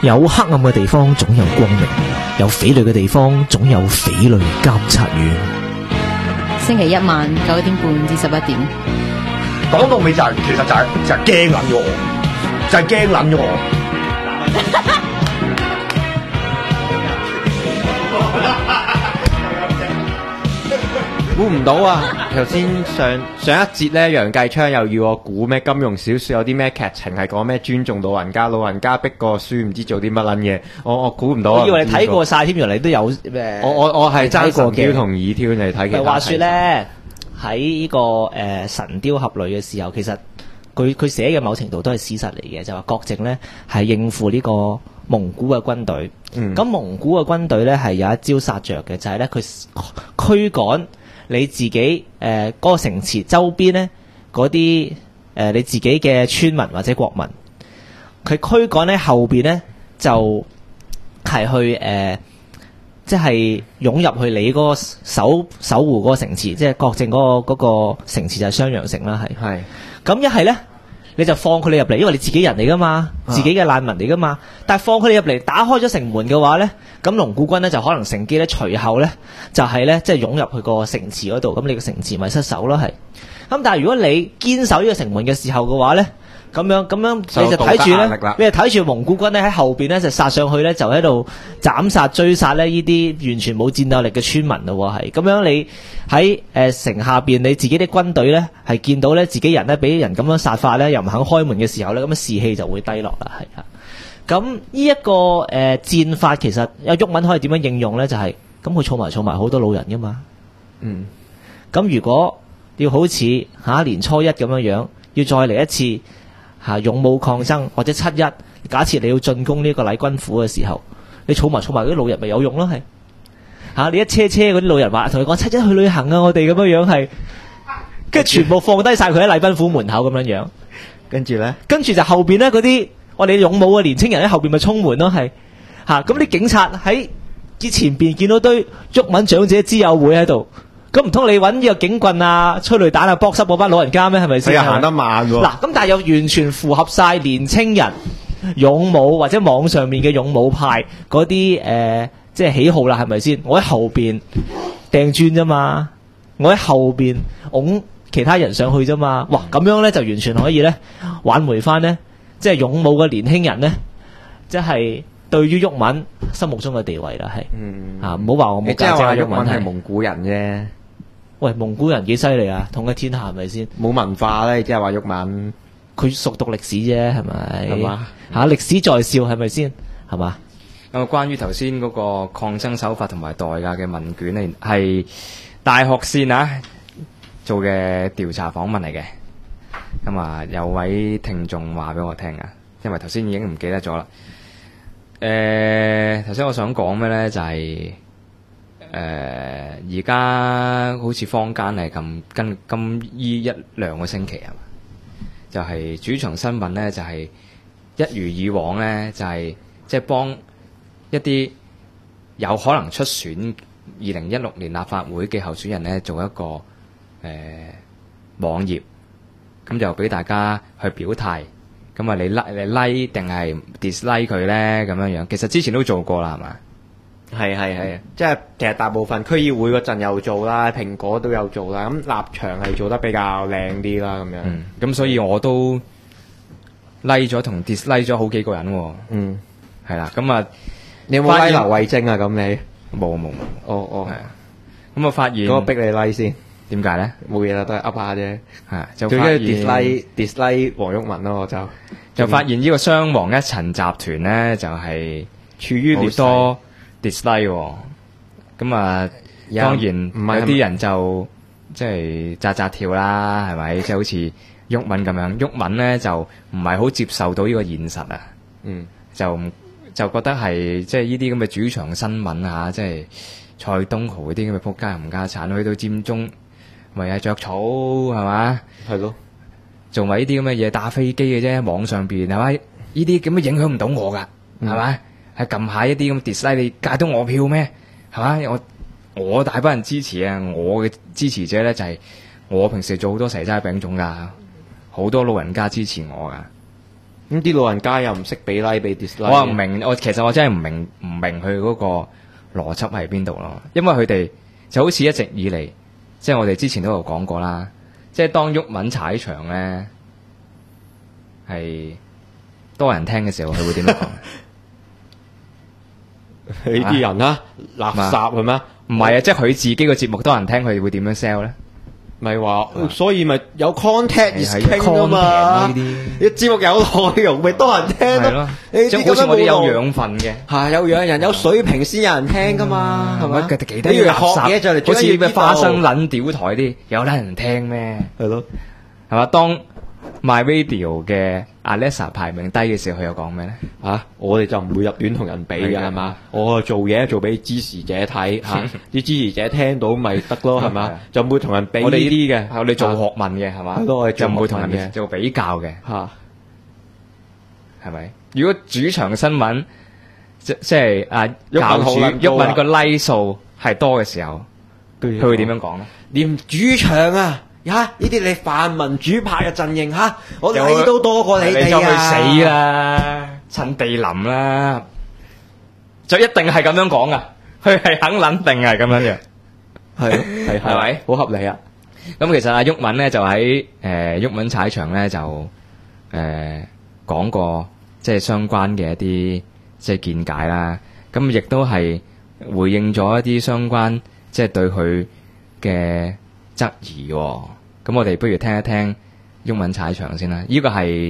有黑暗嘅地方總有光明，有匪類嘅地方總有匪類監察院。 星期一晚9點半至11點。 講到尾就係、其實就係驚撚咗我，就係驚撚咗我。 估唔到啊！頭先上一節咧，楊繼昌又要我估咩金庸小説有啲咩劇情係講咩尊重老人家，老人家逼過書唔知做啲乜撚嘢，我估唔到啊！ 我以為你睇過晒添，原來你都有咩？ 我係爭過神雕同倚天嚟睇嘅。 話說咧，喺呢個神雕俠侶嘅時候，其實佢寫嘅某程度都係事實嚟嘅，就話郭靖咧係應付呢個蒙古嘅軍隊。咁蒙古嘅軍隊咧係有一招殺着嘅，就係咧佢驅趕你自己嗰個城池周邊咧嗰啲你自己嘅村民或者國民，佢驅趕喺後邊咧就係去即係湧入去你嗰個守護嗰個城池，即係郭靖嗰個城池就係襄陽城啦，係。咁一係咧你就放佢哋入嚟，因為你自己人嚟噶嘛，自己嘅難民嚟噶嘛。但係放佢哋入嚟，打開咗城門嘅話咧，咁龍古軍咧就可能乘機咧隨後咧就係咧即係湧入去個城池嗰度，咁你個城池咪失守咯，係。咁但係如果你堅守呢個城門嘅時候嘅話咧，咁樣你就睇住咧，你就睇住蒙古軍咧喺後邊咧就殺上去咧，就喺度斬殺追殺咧呢啲完全冇戰鬥力嘅村民咯，係。咁樣你喺城下邊你自己啲軍隊咧係見到咧自己人咧俾人咁樣殺法咧，又唔肯開門嘅時候咧，咁樣士氣就會低落啦，係啊。咁呢一個戰法其實有毓民可以點樣應用咧？就係咁佢儲埋好多老人噶嘛。咁如果要好似年初一咁樣要再嚟一次勇武抗爭，或者七一，假設你要進攻呢個禮軍府嘅時候，你儲埋嗰啲老人咪有用咯，係。你一車嗰啲老人話同佢講七一去旅行啊，我哋咁樣係，跟住全部放低晒佢喺禮賓府門口咁樣， 跟住就後邊咧嗰啲我哋勇武嘅年青人喺後邊咪衝門咯，係。咁啲警察喺前邊見到堆毓民長者之友會喺度，咁唔通你揾呢個警棍啊、催淚彈啊搏濕嗰班老人家咩？係咪先？ 佢又行得慢喎。 嗱，咁但係又完全符合晒年青人勇武或者網上面嘅勇武派嗰啲即係喜好啦，係咪先？我喺後邊掟磚啫嘛，我喺後邊拱其他人上去啫嘛。哇，咁樣咧就完全可以咧挽回翻咧，即係勇武嘅年輕人咧，即係對於毓民心目中嘅地位啦，係。唔好話我冇價值啊， 毓民係蒙古人啫。 喂，蒙古人幾犀利啊！統一天下係咪先？ 冇文化咧，即係話毓民， 佢熟讀歷史啫，係咪？ 係嘛？ 歷史在笑係咪先？係嘛？ 咁關於頭先嗰個抗爭手法同埋代價嘅問卷咧，係大學線做嘅調查訪問嚟嘅。咁有位聽眾話俾我聽啊，因為頭先已經唔記得咗啦。頭先我想講咩咧，就係而家好似坊間係咁今一兩個星期係嘛，就係主場新聞咧，就係一如以往咧，就係即係幫一啲有可能出選2016年立法會嘅候選人咧，做一個網頁，咁就俾大家去表態。咁你 like 定係 dislike 佢咧？咁樣其實之前都做過啦，係嘛？ 係，即係其實大部分區議會嗰陣有做啦，蘋果都有做啦，咁立場係做得比較靚啲啦，咁樣。 咁所以我都 like 咗同 dislike 咗好幾個人喎。係啦，咁你有冇 like 劉慧晶啊？咁你冇。 哦， 係啊。咁我發現嗰個逼你 like 先， 點解咧？ 冇嘢啦，都係噏下啫。 係就最緊要 dislike 黃毓民咯，我就發現呢個雙黃一陳集團咧，就係處於好多 dislike 喎。咁當然有啲人就即係扎跳啦，係咪？即係好似毓民咁樣，毓民咧就唔係好接受到呢個現實啊。就覺得係即係呢啲咁嘅主場新聞即係蔡東豪嗰啲咁嘅仆街冚家鏟，去到佔中咪係着草係嘛？ 係咯， 做埋呢啲咁嘅嘢，打飛機嘅啫，網上邊係咪？呢啲咁嘅影響唔到我㗎，係咪？係撳下一啲咁 dislike，你戒到我票咩？係嘛？我大班人支持啊！我嘅支持者咧就係我平時做好多蛇齋餅糭㗎，好多老人家支持我㗎。 咁啲老人家又唔識俾 like 俾 dislike， 我唔明，其實我真係唔明佢嗰個邏輯喺邊度咯。因為佢哋就好似一直以嚟，即係我哋之前都有講過啦，即係當毓民踩場咧係多人聽嘅時候，佢會點樣講？ 呢啲人啊，垃圾係咩？ 唔係啊，即係佢自己個節目多人聽，佢會點樣 sell 咧？ 咪話，所以咪有 content 係傾啊嘛。 呢啲節目有內容，咪多人聽係咯。即係好似我哋有養分嘅， 係有養人有水平先有人聽噶嘛，係咪？ 佢哋幾多你以為學垃圾嘢就嚟， 好似咩花生撚屌台啲，有得人聽咩？ 係咯。 係嘛？當 My Radio 嘅 Alexa 排名低嘅時候，佢又講咩咧？ 我哋就唔會入院同人比嘅係嘛？我做嘢做俾支持者睇嚇，啲支持者聽到咪得咯係嘛？就唔會同人比呢啲嘅， 我哋做學問嘅係嘛？ 係咯，我哋就唔會同人嘅做比較嘅嚇， 係咪？如果主場新聞即係教主毓民毓民個 like 數係多嘅時候，佢會點樣講咧？ 連主場啊！呢啲你泛民主派嘅陣營我睇都多過你哋啊！ 你就去死啦，趁地淋啦，就一定係咁樣講噶，佢係肯撚定係咁樣嘅，係咪？ 好合理啊！ 咁其實阿毓民咧就喺毓民踩場咧就講過即係相關嘅一啲即係見解啦，咁亦都係回應咗一啲相關即係對佢嘅質疑喎。咁我哋不如聽一聽毓民踩場先啦。呢個係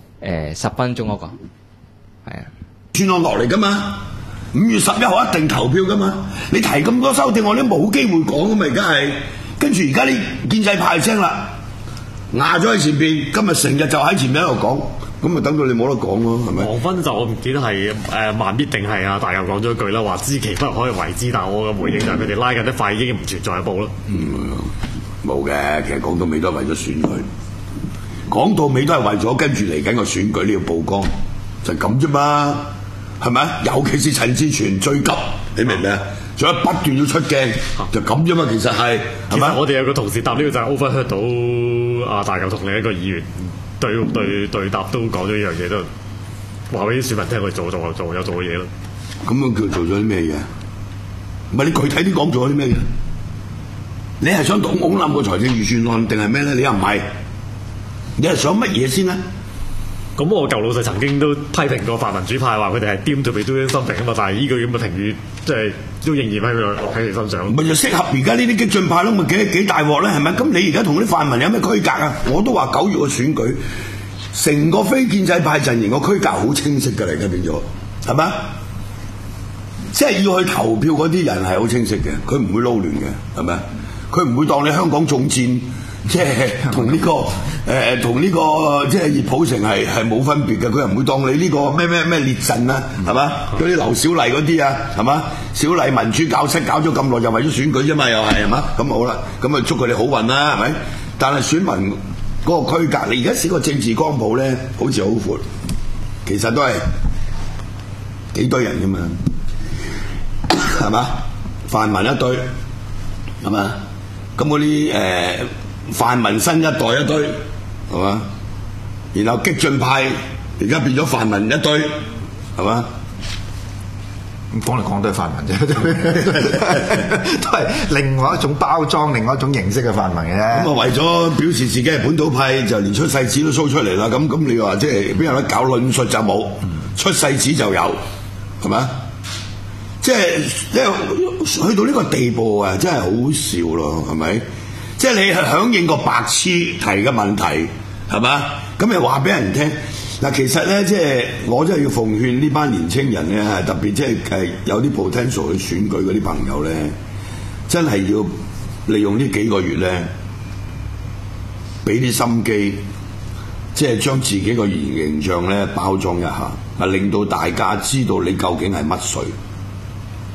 10分鐘嗰個，係啊， 轉案落嚟噶嘛，5月11號一定投票噶嘛。你提咁多修訂，我哋都冇機會講噶嘛。而家係跟住而家啲建制派聲啦，壓咗喺前邊，今日成日就喺前面喺度講，咁咪等到你冇得講咯，係咪？ 黃分就我唔記得係萬必定係大友講咗一句啦，話知其不可以為之，但我嘅回應就係佢哋拉緊啲快已經唔存在一步咯。 冇嘅，其實講到尾都係為咗選舉，講到尾都係為咗跟住嚟緊個選舉呢個曝光，就係咁啫嘛，係咪？尤其是陳志全最急，你明唔明啊？仲有不斷要出鏡，就咁啫嘛。其實係咪？ 我哋有個同事答呢個就係 overheard 到大友同另一個議員對答都講咗一樣嘢，都話俾啲選民聽佢做有做嘅嘢咯。 咁樣叫做咗啲咩嘢？唔係你具體啲講做咗啲咩嘢？你係想拱冧個財政預算案定係咩咧？你又唔係，你係想乜嘢先咧？ 咁我舊老細曾經都批評過泛民主派，話佢哋係 deemed to be doing something 啊嘛，但係呢句咁嘅評語，即係都仍然喺佢身上。 咪就適合而家呢啲激進派咯，咪幾大鑊咧？係咪？咁你而家同啲泛民有咩區隔啊？我都話9月嘅選舉，成個非建制派陣營個區隔好清晰㗎啦，而家變咗係咪？即係要去投票嗰啲人係好清晰嘅，佢唔會撈亂嘅，係咪？佢唔會當你香港重戰，即係同呢個即係熱普城係冇分別嘅。佢又唔會當你呢個咩列陣啊，係嘛？嗰啲劉小麗嗰啲啊，係嘛？小麗民主教室搞咗咁耐，就為咗選舉啫嘛，又係嘛？咁好啦，咁啊祝佢哋好運啦，係咪？但係選民嗰個區隔，你而家試個政治光譜咧，好似好闊，其實都係幾堆人㗎嘛，係嘛？泛民一堆，係嘛？咁嗰啲泛民新一代一堆，係嘛？然後激進派而家變咗泛民一堆，係嘛？ 咁講嚟講都係泛民啫，都係另外一種包裝、另外一種形式嘅泛民嘅啫。 咁啊，為咗表示自己係本土派，就連出世紙都 show 出嚟啦。咁你話即係邊有得搞論述就冇，出世紙就有，係咪？即係去到呢個地步啊，真係好笑咯，係咪？即係你係響應個白痴提嘅問題，係嘛？咁又話俾人聽嗱，其實咧，即係我真係要奉勸呢班年青人咧，特別即係有啲 potential 去選舉嗰啲朋友咧，真係要利用呢幾個月咧，俾啲心機，即係將自己個形象咧包裝一下，令到大家知道你究竟係乜水。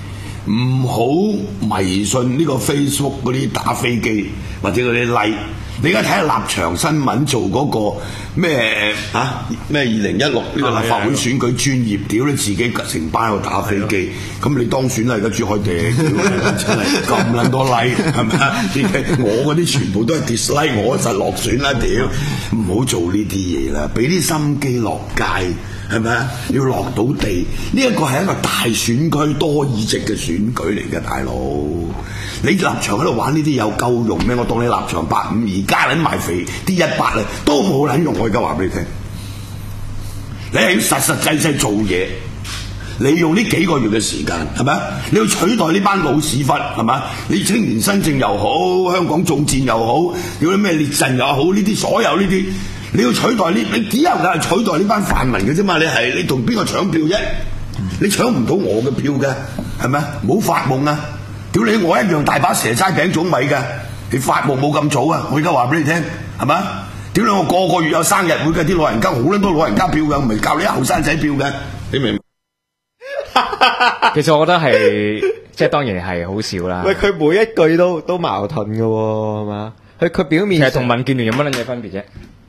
唔好迷信呢個 Facebook 嗰啲打飛機或者嗰啲 like， 你而家睇下立場新聞做嗰個咩2016呢個立法會選舉專業，屌你自己成班喺度打飛機，咁你當選啦而家朱凱廸，真係咁撚多 like 係咪啊？我嗰啲全部都係 dislike， 我實落選啦屌！唔好做呢啲嘢啦，俾啲心機落街。係咪啊？要落到地，呢一個係一個大選區多議席嘅選舉嚟嘅，大佬。你立場喺度玩呢啲有夠用咩？我當你立場85，而家撚埋肥啲100啊，都冇撚用。我而家話俾你聽，你係要實實際際做嘢。你用呢幾個月嘅時間，係咪啊？你要取代呢班老屎忽，係咪啊？你青年新政又好，香港眾戰又好，要啲咩列陣又好，呢啲所有呢啲。你要取代你只有係取代呢班泛民嘅啫嘛！你同邊個搶票啫？你搶唔到我嘅票嘅，係咪啊？唔好發夢啊！屌你，我一樣大把蛇齋餅粽米嘅，你發夢冇咁早啊！我而家話俾你聽，係咪啊？屌你，我個個月有生日會嘅，啲老人家好撚多老人家票嘅，唔係教你後生仔票嘅，你明唔明？ 其實我覺得係即係當然係好笑啦。 喂，佢每一句都矛盾嘅喎，係嘛？佢表面其實同民建聯有乜撚嘢分別啫？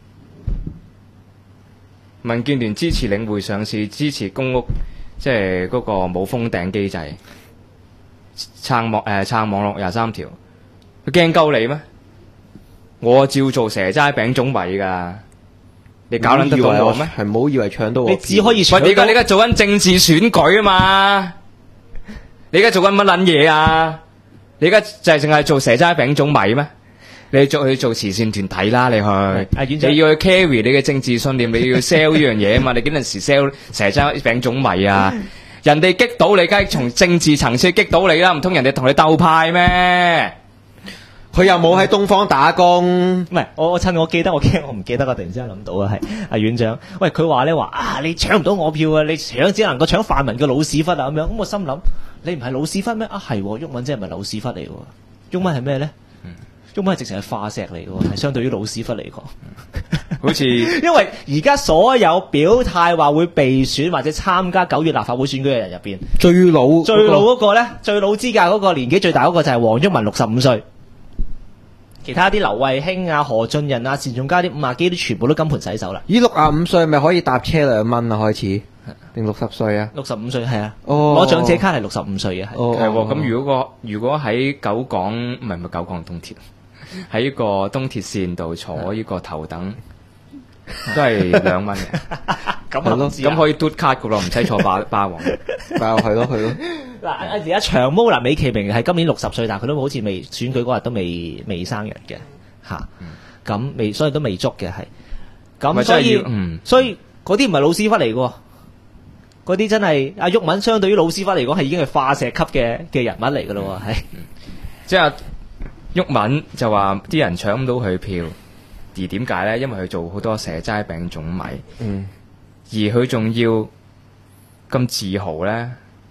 民建聯支持領匯上市，支持公屋，即係嗰個冇封頂機制，撐網絡23條，佢驚鳩你咩？我照做蛇齋餅粽米㗎，你搞撚得到我咩？ 係唔好以為搶到我， 你只可以搶到。 你而家做緊政治選舉啊嘛！你而家做緊乜撚嘢啊？你而家就係淨係做蛇齋餅粽米咩？你去做慈善團體啦，你去，你要去 carry 你嘅政治信念，你要 sell 呢樣嘢啊嘛！你幾陣時 sell 蛇齋餅粽米啊？人哋激到你，梗係從政治層次激到你啦，唔通人哋同你鬥派咩？ 佢又冇喺東方打工， 唔係我趁我記得，我驚我唔記得，我突然之間諗到啊，係阿院長，喂佢話咧話你搶唔到我票啊，你搶只能夠搶泛民嘅老屎忽啊咁樣，咁我心諗你唔係老屎忽咩？啊係，毓民真係唔係老屎忽嚟喎，毓民係咩咧？毓民係直情係化石嚟嘅喎，係相對於老屎忽嚟講， 好似因為而家所有表態話會被選或者參加9月立法會選舉嘅人入邊，最老嗰個咧，最老資格嗰個年紀最大嗰個就係黃毓民65歲。其他啲劉慧卿啊、何俊仁啊、單仲偕啲50幾啲全部都金盆洗手啦。 咦，65歲咪可以搭車2蚊啊？開始定60歲啊 ？65歲係啊， 攞長者卡係65歲嘅， 係喎。咁如果喺九港唔係九港東鐵，喺呢個東鐵線度坐呢個頭等，都係2蚊嘅。咁可以嘟卡噶咯，唔使坐霸王。 係咯。 嗱，而家長毛嗱，美其名係今年60歲，但係佢都好似未選舉嗰日都未生人嘅嚇，咁所以都未捉嘅係。咁所以嗰啲唔係老屎忽嚟嘅，嗰啲真係阿毓民相對於老屎忽嚟講係已經係化石級嘅人物嚟嘅咯喎，係。 即係毓民就話啲人搶唔到佢票，而點解咧？因為佢做好多蛇齋餅粽米，而佢仲要咁自豪咧。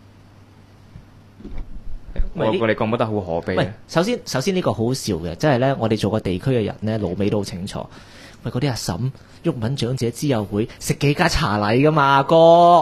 我哋覺得好可悲。 首先呢個好笑嘅，即係咧，我哋做個地區嘅人咧，老味都好清楚。喂，嗰啲阿嬸，毓民長者之友會食幾家茶禮噶嘛，哥。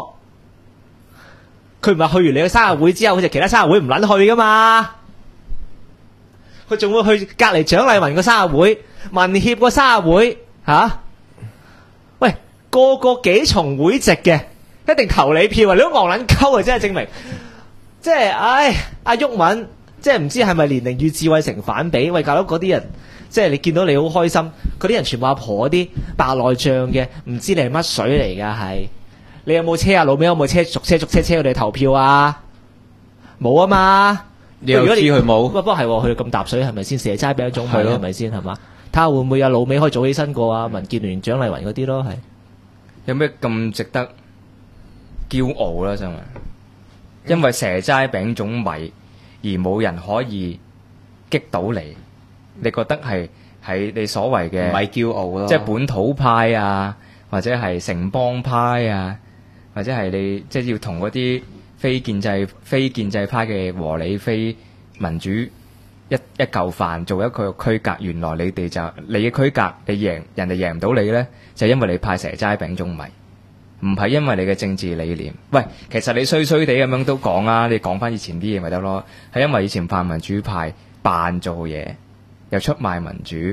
佢唔係去完你嘅生日會之後，佢就其他生日會唔撚去噶嘛。佢仲會去隔離蔣麗芸個生日會、民協個生日會嚇。喂，個幾重會籍嘅，一定投你票啊！你都戇撚鳩啊！真係證明。即係，阿毓民，即係唔知係咪年齡與智慧成反比？喂，搞到嗰啲人，即係你見到你好開心，嗰啲人全部阿婆嗰啲白內障嘅，唔知你係乜水嚟㗎？係你有冇車啊？老尾有冇車逐車佢哋投票啊？冇啊嘛！ 你又知佢冇？ 不過係佢咁搭水係咪先？蛇齋餅粽米係咪先？係嘛？睇下會唔會有老尾可以早起身過啊？民建聯蔣麗芸嗰啲咯，係有咩咁值得驕傲啦？真係。因為蛇齋餅粽米而冇人可以擊倒你，你覺得係你所謂嘅唔係驕傲咯， 即係本土派啊，或者係城邦派啊，或者係你即係要同嗰啲非建制派嘅和理非民主一嚿飯做一個區隔。原來你哋就你嘅區隔，人哋贏唔到你咧，就係因為你派蛇齋餅粽米。唔係因為你嘅政治理念，喂，其實你衰衰地咁樣都講啦，你講翻以前啲嘢咪得咯？係因為以前泛民主派扮做嘢，又出賣民主，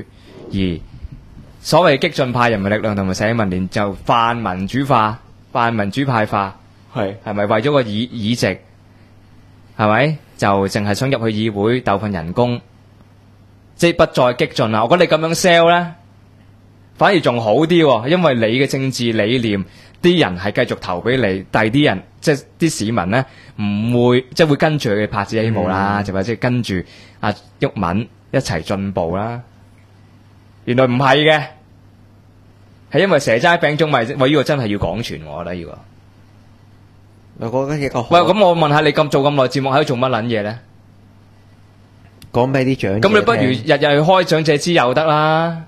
而所謂激進派人民力量同埋社民連就泛民主化、泛民主派化，係咪為咗個議席？係咪就淨係想入去議會鬥份人工，即係不再激進啦？我覺得你咁樣 sell 咧，反而仲好啲喎，因為你嘅政治理念，啲人係繼續投俾你，第啲人即係啲市民咧唔會即係會跟住佢嘅拍子起舞啦，就或者跟住阿毓民一齊進步啦。原來唔係嘅，係因為蛇齋餅糭米，喂呢個真係要廣傳，我覺得呢個。 我覺得一個喂，咁我問下你做咁耐節目喺度做乜撚嘢咧？ 講俾啲長者聽。 咁你不如日日去開長者之友得啦，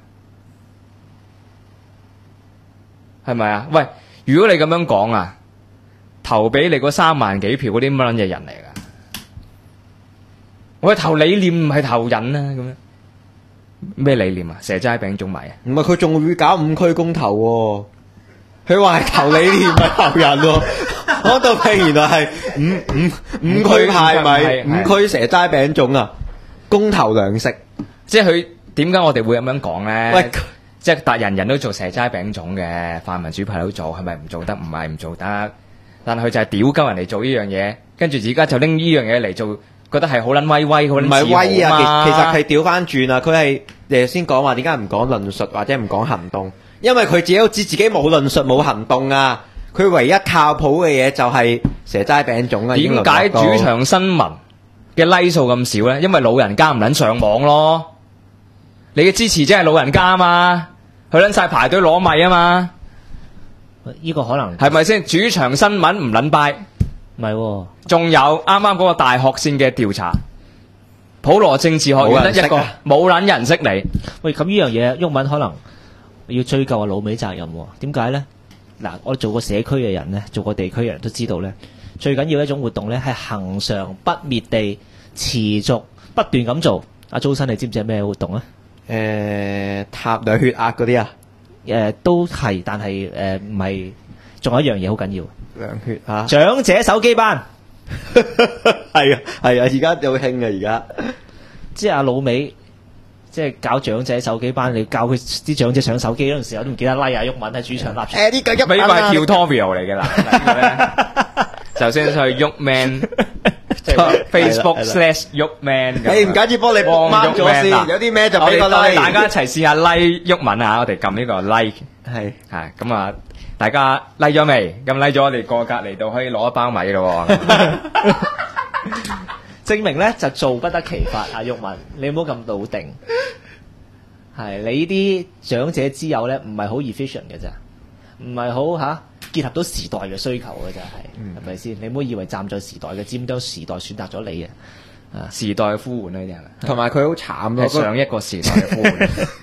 係咪啊？喂，如果你咁樣講啊，投俾你嗰3萬幾票嗰啲乜撚嘢人嚟噶？我係投理念唔係投人啊，咁樣咩理念啊？蛇齋餅糭米啊？ 唔係佢仲會搞5區公投喎。佢話係投理念唔係投人喎。講到譬原來係五區派米，5區蛇齋餅糭啊，公投糧食。 即係佢點解我哋會咁樣講咧？喂，即係人人都做蛇齋餅糭嘅，泛民主派都做，係咪唔做得？唔係唔做得，但係佢就係屌鳩人嚟做呢樣嘢，跟住而家就拎呢樣嘢嚟做，覺得係好撚威威，好撚自豪啊嘛。唔係威啊， 其實係調翻轉啊！佢係先講話點解唔講論述或者唔講行動？因為佢自己都知自己冇論述冇行動啊！佢唯一靠譜嘅嘢就係蛇齋餅糭啊！ 點解主場新聞嘅 like 數咁少咧？因為老人家唔撚上網咯。你嘅支持者係老人家啊嘛，佢撚晒排隊攞米啊嘛。 呢個可能係咪先？主場新聞唔撚拜， 唔係喎。 仲有啱啱嗰個大學線嘅調查，普羅政治學院得一個，冇撚人識你。 喂，咁呢樣嘢，毓民可能要追究老尾責任喎。點解咧？嗱，我做過社區嘅人咧，做過地區嘅人都知道咧，最緊要一種活動咧係恆常不滅地持續不斷咁做。阿周生，你知唔知係咩活動啊？ 塔量血壓嗰啲啊？ 都係，但係唔係，仲有一樣嘢好緊要。 量血壓。 長者手機班。 係啊，而家好興嘅而家。 即係阿老尾。即係搞長者手機班，你教佢啲長者上手機嗰陣時候，都唔記得拉啊毓民喺主場立場。 呢個係 tutorial 嚟嘅啦。首先去毓 man，即係 Facebook/毓man。你唔緊要幫你mark咗先，有啲咩就俾個 like。大家一齊試下 like 毓民啊！我哋撳呢個 like。係咁啊！大家 like 咗未？咁 like 咗，我哋過隔離度可以攞一包米咯。 證明咧就做不得其法，阿毓民，你唔好咁老定。係你啲長者之友咧，唔係好 efficient 嘅咋，唔係好結合到時代嘅需求嘅咋，係咪先？你唔好以為站在時代嘅尖端，時代選擇咗你啊！ 時代嘅呼喚呢啲係咪？ 同埋佢好慘咯， 上一個時代嘅呼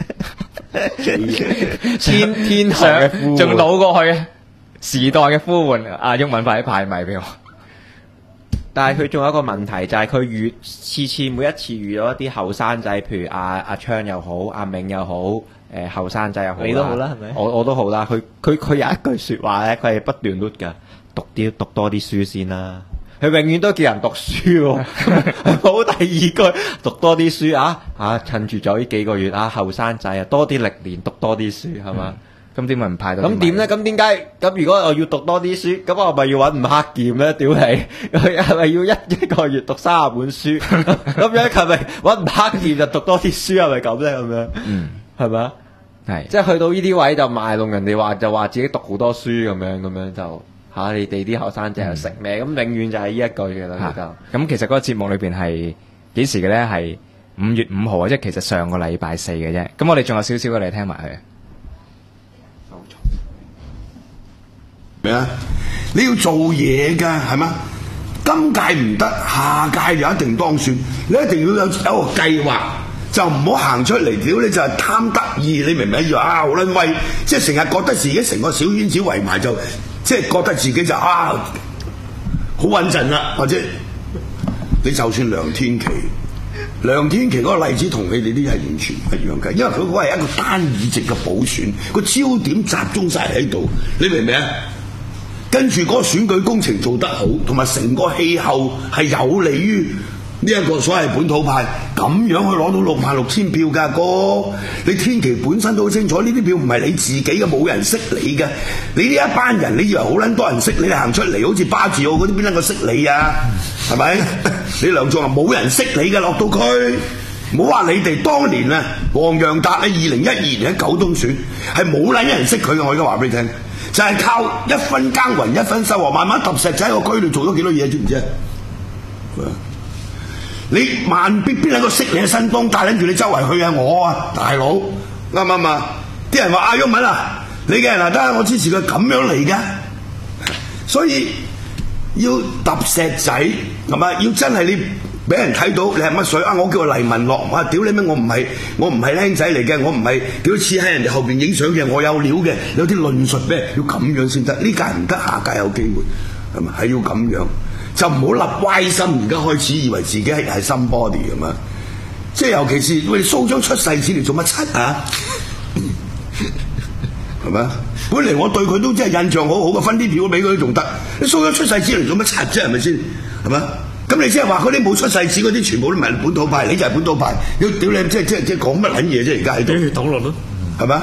喚，天上嘅呼喚，仲老過去時代嘅呼喚。阿毓民快啲派米俾我。 但係佢仲有一個問題，就係佢每一次遇到一啲後生仔，譬如阿昌又好，阿銘又好，後生仔又好， 你都好啦，係咪？ 我都好啦。佢有一句説話咧，佢係不斷 look 㗎，讀多啲書先啦。佢永遠都叫人讀書喎，好第二句讀多啲書啊！趁住咗呢幾個月後生仔啊，多啲歷練，讀多啲書係嘛？咁點解唔派到？咁點咧？咁點解？咁如果我要讀多啲書，咁我咪要揾吳克儉咧？屌你！佢係咪要一個月讀30本書？咁樣係咪揾吳克儉就讀多啲書？係咪咁咧？咁樣，係咪啊？係，即係去到呢啲位就賣弄人哋就話自己讀好多書咁樣就你哋啲後生仔又食咩？咁永遠就係呢一句嘅啦。 咁其實嗰個節目裏邊係幾時嘅咧？係5月5號啊，即係其實上個禮拜4嘅啫。咁我哋仲有少少嘅，你聽埋佢。 咩啊？你要做嘢㗎，係嘛？今屆唔得，下屆就一定當選。你一定要有一個計劃，就唔好行出嚟屌你就係貪得意，你明唔明？以為好撚威，即係成日覺得自己成個小圈子圍埋就，即係覺得自己就好穩陣啦。或者你就算梁天琦嗰個例子同佢哋啲係完全唔一樣嘅，因為佢嗰個係一個單議席嘅補選，個焦點集中晒喺度，你明唔明啊？跟住嗰個選舉工程做得好，同埋成個氣候係有利於呢一個所謂本土派咁樣去攞到66000票㗎哥，你天琪本身都好清楚，呢啲票唔係你自己嘅，冇人識你嘅。你呢一班人，你以為好撚多人識你，你行出嚟好似巴治奧嗰啲邊撚個識你啊？係咪？你梁仲恒冇人識你嘅，落到區，唔好話你哋當年啊，黃洋達喺2012年喺九東選係冇撚人識佢嘅，我而家話俾你聽，就係靠一分耕耘一分收穫，慢慢揼石仔喺個區度做咗幾多嘢，知唔知啊？你萬必邊一個識你嘅新東帶領住你周圍去啊！我啊，大佬啱唔啱啊？啲人話毓民啊，你嘅人嗱得我支持佢咁樣嚟嘅，所以要揼石仔係咪？要真係你俾人睇到你係乜水啊！我叫黎文樂，我屌你咩？我唔係僆仔嚟嘅，我唔係屌黐喺人哋後邊影相嘅，我有料嘅，有啲論述咩？要咁樣先得，呢屆唔得，下屆有機會係咪？係要咁樣。就唔好立歪心，而家開始以為自己係 somebody 咁啊！即係尤其是喂蘇張出世紙嚟做乜柒啊？係咪？本嚟我對佢都真係印象好好嘅，分啲票俾佢都仲得。你蘇張出世紙嚟做乜柒啫？係咪先？係咪？咁你即係話嗰啲冇出世紙嗰啲全部都唔係本土派，你就係本土派。屌你即係講乜撚嘢啫？而家喺度討論咯，係咪？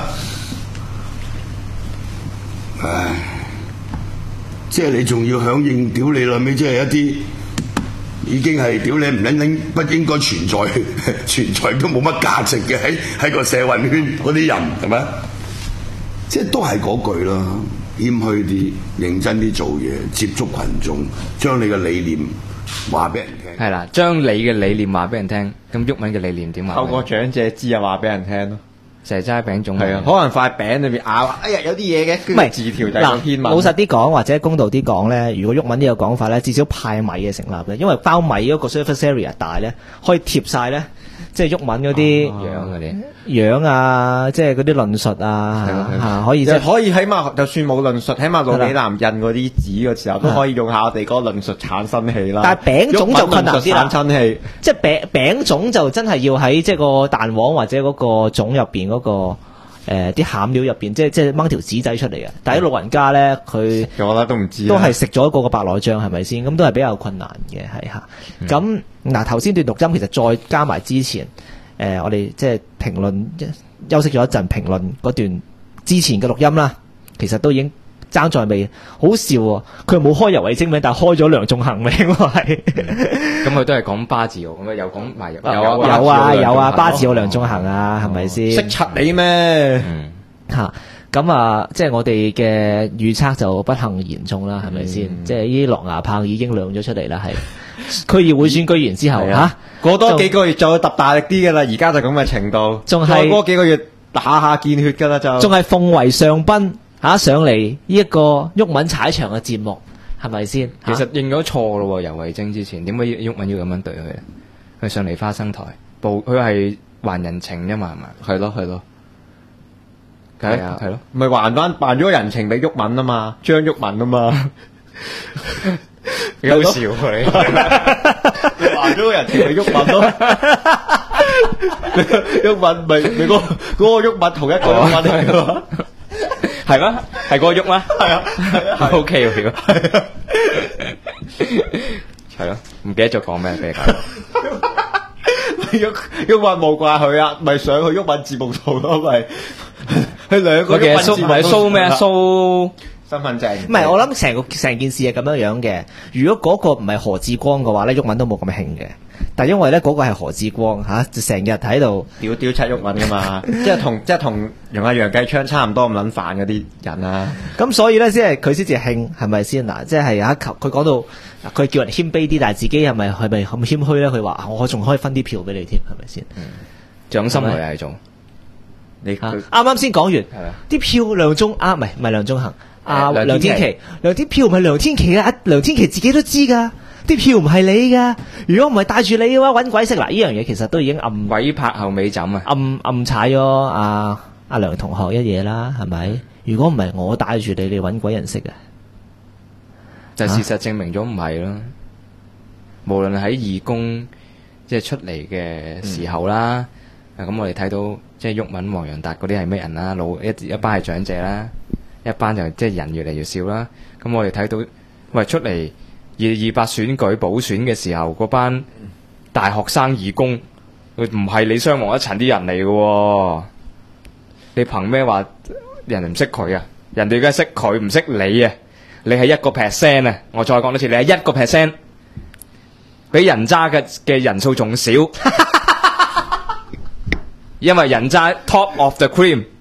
唉。即係你仲要響應屌你啦尾，即係一啲已經係屌你唔撚不應該存在都冇乜價值嘅喺個社運圈嗰啲人係咪？即係都係嗰句啦，謙虛啲、認真啲做嘢，接觸群眾，將你嘅理念話俾人聽。 係啦，將你嘅理念話俾人聽。咁毓民嘅理念點話？ 透過長者知啊，話俾人聽咯。 蛇齋餅種係啊，可能塊餅裏邊咬，哎呀有啲嘢嘅，跟住字條就係個篇文。 老實啲講，或者公道啲講咧，如果毓民呢個講法咧，至少派米嘅成立嘅，因為包米嗰個 surface area 大咧，可以貼晒咧，即係毓民嗰啲樣啊，即係嗰啲論述啊，可以即係可以起碼就算冇論述，起碼老李南印嗰啲紙嘅時候都可以用下我哋嗰個論述產生器啦。 但係餅種就困難啲啦， 產生器即係餅種就真係要喺即係個蛋黃或者嗰個種入邊嗰個啲餡料入邊，即係掹條紙仔出嚟嘅。但係啲老人家咧，佢我覺得都唔知， 都係食咗嗰個白內障係咪先？咁都係比較困難嘅，係嚇。咁嗱頭先段錄音其實再加埋之前。我哋即係評論休息咗一陣，評論嗰段之前嘅錄音啦，其實都已經爭在未。好笑喎，佢冇開游蕙禎名，但係開咗梁頌恆名喎，係。咁佢都係講巴治奧，咁又講埋有啊，巴治奧梁頌恆啊，係咪先？ 識柒你咩？ 嚇咁啊，即係我哋嘅預測就不幸言中啦，係咪先？即係呢啲狼牙棒已經亮咗出嚟啦，係。區議會選舉完之後嚇， 過多幾個月就會揼大力啲嘅啦，而家就咁嘅程度， 仲係過幾個月下見血嘅啦，就仲係奉為上賓嚇上嚟呢一個毓民踩場嘅節目，係咪先？ 其實認咗錯咯喎，游蕙禎之前點解毓民要咁樣對佢？佢上嚟花生台佢係還人情啫嘛，係咪？係咯，係咯， 咪還咗人情俾毓民啊嘛，張毓民啊嘛。 幾好笑佢， 還咗人情俾毓民咯，毓民咪嗰個毓民同一個毓民嚟嘅嘛， 係咩？係嗰個毓咩？ 係啊 ，O K 喎，係咯，唔記得咗講咩俾你搞。 毓民冇怪佢啊，咪上去毓民節目度咯，咪佢兩個毓民節目都蘇咩啊蘇？ 身份證唔係，我諗成件事係咁樣嘅。如果嗰個唔係何志光嘅話咧，毓民都冇咁興嘅。但係因為咧嗰個係何志光嚇，就成日喺度屌柒毓民噶嘛，即係同阿楊繼昌差唔多咁撚煩嗰啲人啊。 咁所以咧，即係佢先至興，係咪先嗱？即係有一球，佢講到佢叫人謙卑啲，但係自己係咪咁謙虛咧？佢話我仲可以分啲票俾你添，係咪先？ 掌心佢係做你啱啱先講完啲票梁中唔係梁頌恆。梁天琦，啲票唔係梁天琦啊！梁天琦自己都知噶，啲票唔係你噶。如果唔係帶住你嘅話，搵鬼食嗱！呢樣嘢其實都已經鬼拍後尾枕啊！ 暗踩咗阿梁同學一嘢啦，係咪？如果唔係我帶住你，你搵鬼人食啊！ 就事實證明咗唔係咯。無論喺義工即係出嚟嘅時候啦，咁我哋睇到即係毓民、黃洋達嗰啲係咩人啦？一班係長者啦。一班就即係人越嚟越少啦，咁我哋睇到，喂出嚟228選舉補選嘅時候，嗰班大學生義工，佢唔係你雙黃一層啲人嚟嘅喎，你憑咩話人哋唔識佢啊？人哋梗係識佢，唔識你啊！你係1% 啊！我再講多次，你係1%，比人渣嘅人數仲少，因為人渣 top of the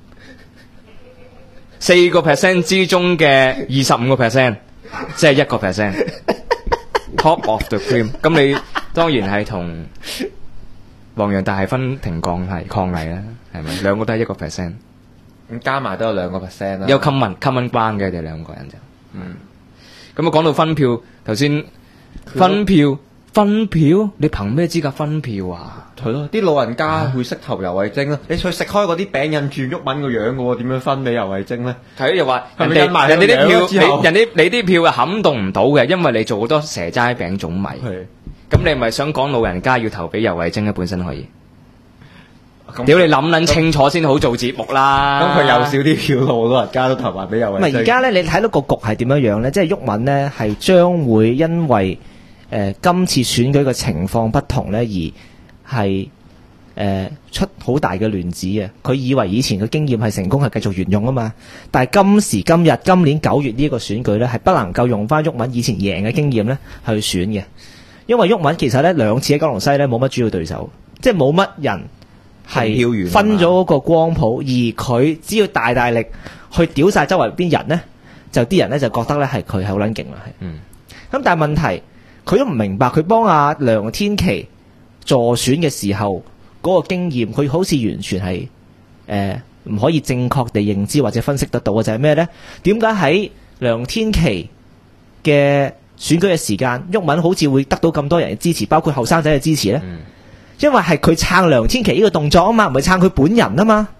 cream，4% 之中嘅25%，即係1%，top of the cream。咁你當然係同黃洋達係分庭抗禮啦，係咪？兩個都係1%， 咁加埋都有2%啦。 有 common 關嘅，佢哋兩個人就。咁啊，講到分票，頭先分票，你憑咩資格分票啊？ 係咯，啲老人家會識投游蕙禎咯。你去食開嗰啲餅印住毓民個樣嘅喎，點樣分俾游蕙禎咧？ 係又話人係咪哋啲票， 之後你啲票係撼動唔到嘅，因為你做好多蛇齋餅粽米。咁你咪想講老人家要投俾游蕙禎咧？本身可以。屌你諗撚清楚先好做節目啦！ 咁佢又少啲票路，老人家都投埋俾游蕙禎。 唔係而家咧，你睇到個局係點樣樣咧？即係毓民咧係將會因為今次選舉嘅情況不同咧，而係出好大嘅亂子啊！佢以為以前嘅經驗係成功，係繼續沿用啊嘛。但係今時今日，今年9月呢一個選舉咧，係不能夠用翻毓民以前贏嘅經驗咧去選嘅，因為毓民其實咧2次喺九龍西咧冇乜主要對手，即係冇乜人係分咗嗰個光譜，而佢只要大力去屌晒周圍邊人咧，就啲人咧就覺得咧係佢係好撚勁啦，係。咁但係問題佢都唔明白，佢幫阿梁天琦助選嘅時候嗰個經驗，佢好似完全係唔可以正確地認知或者分析得到嘅就係咩咧？點解喺梁天琦嘅選舉嘅時間，毓民好似會得到咁多人嘅支持，包括後生仔嘅支持咧？因為係佢撐梁天琦呢個動作啊嘛，唔係撐佢本人啊嘛，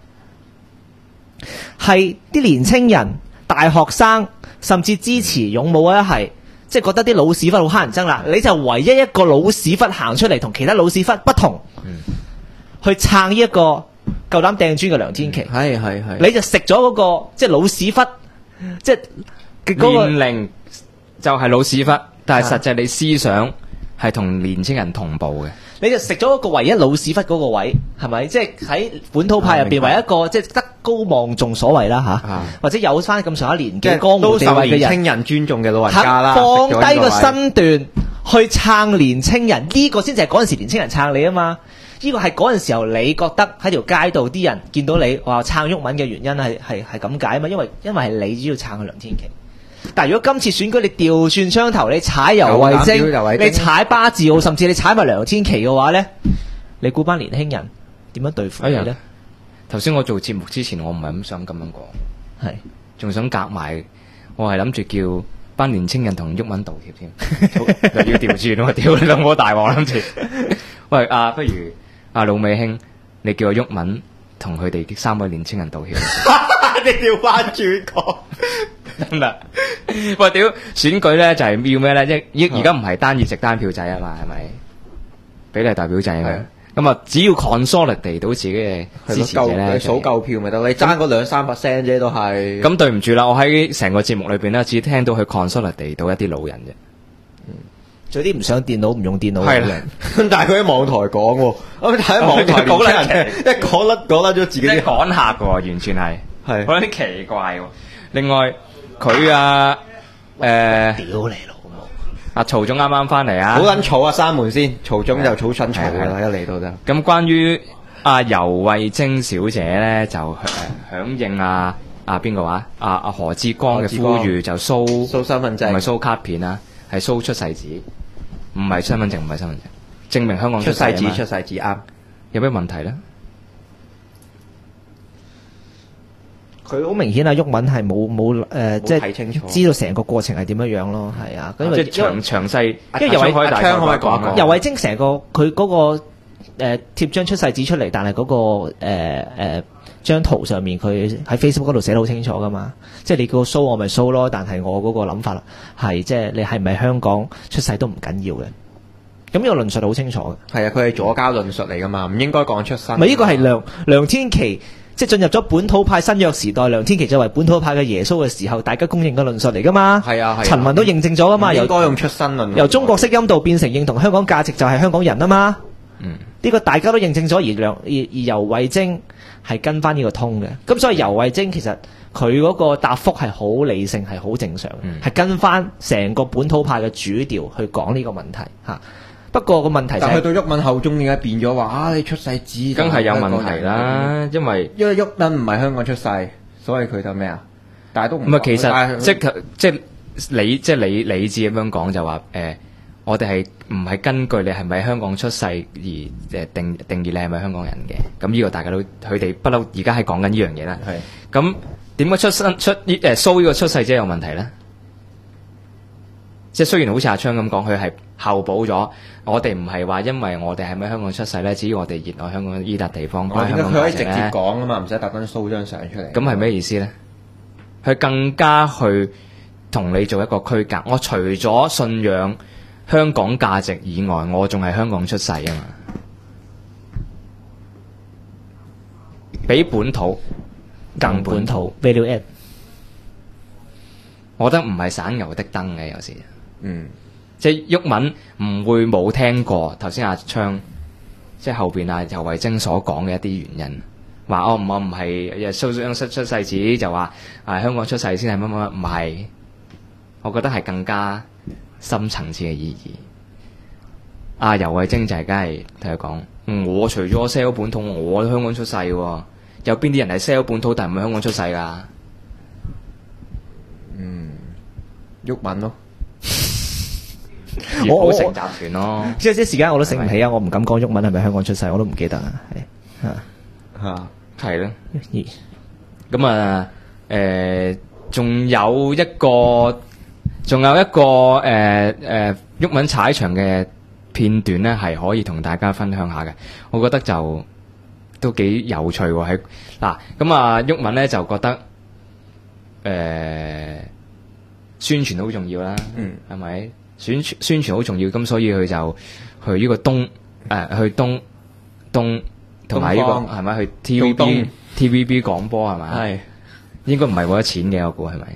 係啲年青人、大學生甚至支持勇武啊，係即係覺得啲老屎忽好乞人憎啦，你就唯一一個老屎忽行出嚟同其他老屎忽不同，去撐呢一個夠膽掟磚嘅梁天琦， 係， 你就食咗嗰個即係老屎忽，即係嗰個年齡就係老屎忽，但係實際你思想係同年青人同步嘅。 你就食咗一個唯一老屎忽嗰個位，係咪？即係喺本土派入邊，唯一一個即係德高望重所謂啦嚇，或者有翻咁上下年紀、江湖地位嘅人， 年青人尊重嘅老人家啦， 放低個身段去撐年青人，呢個先至係嗰陣時年青人撐你啊嘛！呢個係嗰陣時候你覺得喺條街度啲人見到你話撐毓民嘅原因係咁解啊嘛？因為係你主要撐佢梁天琦。但係如果今次選舉你調轉槍頭，你踩游蕙禎，你踩巴治奧，甚至你踩埋梁天琦嘅話咧，你估班年輕人點樣對付你咧？ 頭先我做節目之前，我唔係咁想咁樣講，係仲想夾埋，我係諗住叫班年青人同毓民道歉添，又要調轉喎，屌你老母大鑊諗住。喂，不如老美兄，你叫我毓民同佢哋3位年青人道歉。 你調翻轉講。 得啦，喂，屌選舉咧就係要咩咧？而家唔係單議席單票制啊嘛，係咪？比例代表制啊嘛。咁啊，只要 consolidate 到自己嘅支持者咧， 數夠票咪得。你爭嗰2-3% 啫，都係。 咁對唔住啦，我喺成個節目裏邊咧，只聽到佢 consolidate 到一啲老人啫。 做啲唔上電腦、唔用電腦嘅人。但係佢喺網台講喎，咁喺網台講咧，一講甩咗自己啲趕客嘅喎，完全係係， 有啲奇怪喎。另外。佢屌你老母！ 阿曹總啱啱翻嚟啊， 好撚嘈啊！閂門先，曹總就好親嘈噶啦，一嚟到就。 咁關於阿游蕙禎小姐咧，就響應邊個話？阿何志光嘅呼籲就show 身份證， 唔係show卡片啊，係show出世紙，唔係身份證，唔係身份證，證明香港出世紙啱。 有咩問題咧？ 佢好明顯啊，毓民係冇即係知道成個過程係點樣樣咯，係啊，因為詳細， 因為游蕙禎可唔可以講？ 游蕙禎成個佢嗰個貼張出世紙出嚟，但係嗰個張圖上面佢喺 Facebook 嗰度寫得好清楚噶嘛，即係你叫我 show 我咪 show 咯，但係我嗰個諗法係即係你係唔係香港出世都唔緊要嘅，咁呢個論述好清楚嘅。 係啊，佢係左膠論述嚟噶嘛，唔應該講出身。 咪呢個係梁天琦。即係進入咗本土派新約時代，梁天琦作為本土派嘅耶穌嘅時候，大家公認嘅論述嚟噶嘛？係啊，陳雲都認證咗噶嘛？ 應該用出身論。 由中國式音道變成認同香港價值就係香港人啊嘛？ 呢個大家都認證咗，而游蕙禎係跟翻呢個通嘅。咁所以游蕙禎其實佢嗰個答覆係好理性，係好正常，係跟翻成個本土派嘅主調去講呢個問題嚇。不過個問題就係、 但去到毓民口中點解變咗話你出世紙梗係有問題啦，因為毓民唔係香港出世，所以佢就咩啊？但係都唔係其實即係理智咁樣講就話我哋係唔係根據你係咪香港出世而定義你係咪香港人嘅？咁呢個大家都佢哋不嬲而家係講緊呢樣嘢啦。 係咁點解蘇呢個出世者有問題咧？即係雖然好似阿昌咁講，佢係後補咗，我哋唔係話因為我哋係咪香港出世咧，只要我哋熱愛香港呢笪地方， 點解佢可以直接講啊嘛？唔使特登 show 張相出嚟。 咁係咩意思咧？佢更加去同你做一個區隔。我除咗信仰香港價值以外，我仲係香港出世啊嘛，比本土更本土。 value add， 我覺得唔係省油的燈嘅有時。即係毓民唔會冇聽過頭先阿昌，即係後邊阿游蕙禎所講嘅一啲原因，話我唔係出世紙就話香港出世先係乜乜乜，唔係，我覺得係更加深層次嘅意義。阿游蕙禎就係梗係同佢講，我除咗 sell 本土，我喺香港出世喎，有邊啲人係 sell 本土但係唔喺香港出世㗎？ 毓民咯。 我成集團咯， 即係時間我都醒唔起啊！我唔敢講毓民係咪香港出世，我都唔記得啊。 係咯。咁啊，仲有一個毓民踩場嘅片段咧，係可以同大家分享下嘅。我覺得就都幾有趣喎。喺嗱咁啊，毓民咧就覺得宣傳好重要啦，係咪？宣傳好重要，咁所以佢就去呢個去東同埋呢個係咪去 TVB 廣播係咪？係應該唔係為咗錢嘅，我估係咪？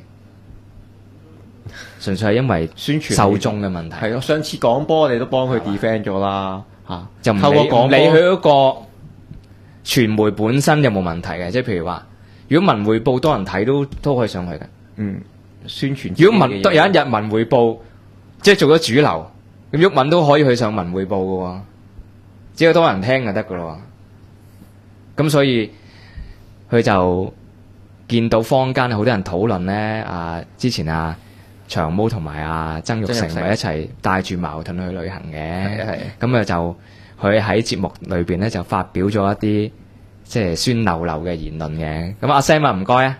純粹係因為宣傳受眾嘅問題。 係咯，上次廣播我哋都幫佢 defend 咗啦， 就唔理佢嗰個傳媒本身有冇問題嘅，即係譬如話，如果文匯報多人睇都可以上去嘅。 宣傳。 如果有一日文匯報即係做咗主流，咁毓民都可以去上文匯報嘅喎，只要多人聽就得嘅咯。咁所以佢就見到坊間好多人討論咧，之前長毛同埋曾鈺成咪一齊帶住矛盾去旅行嘅，咁就佢喺節目裏邊咧就發表咗一啲即係酸溜溜嘅言論嘅。咁阿 Sam 唔該啊，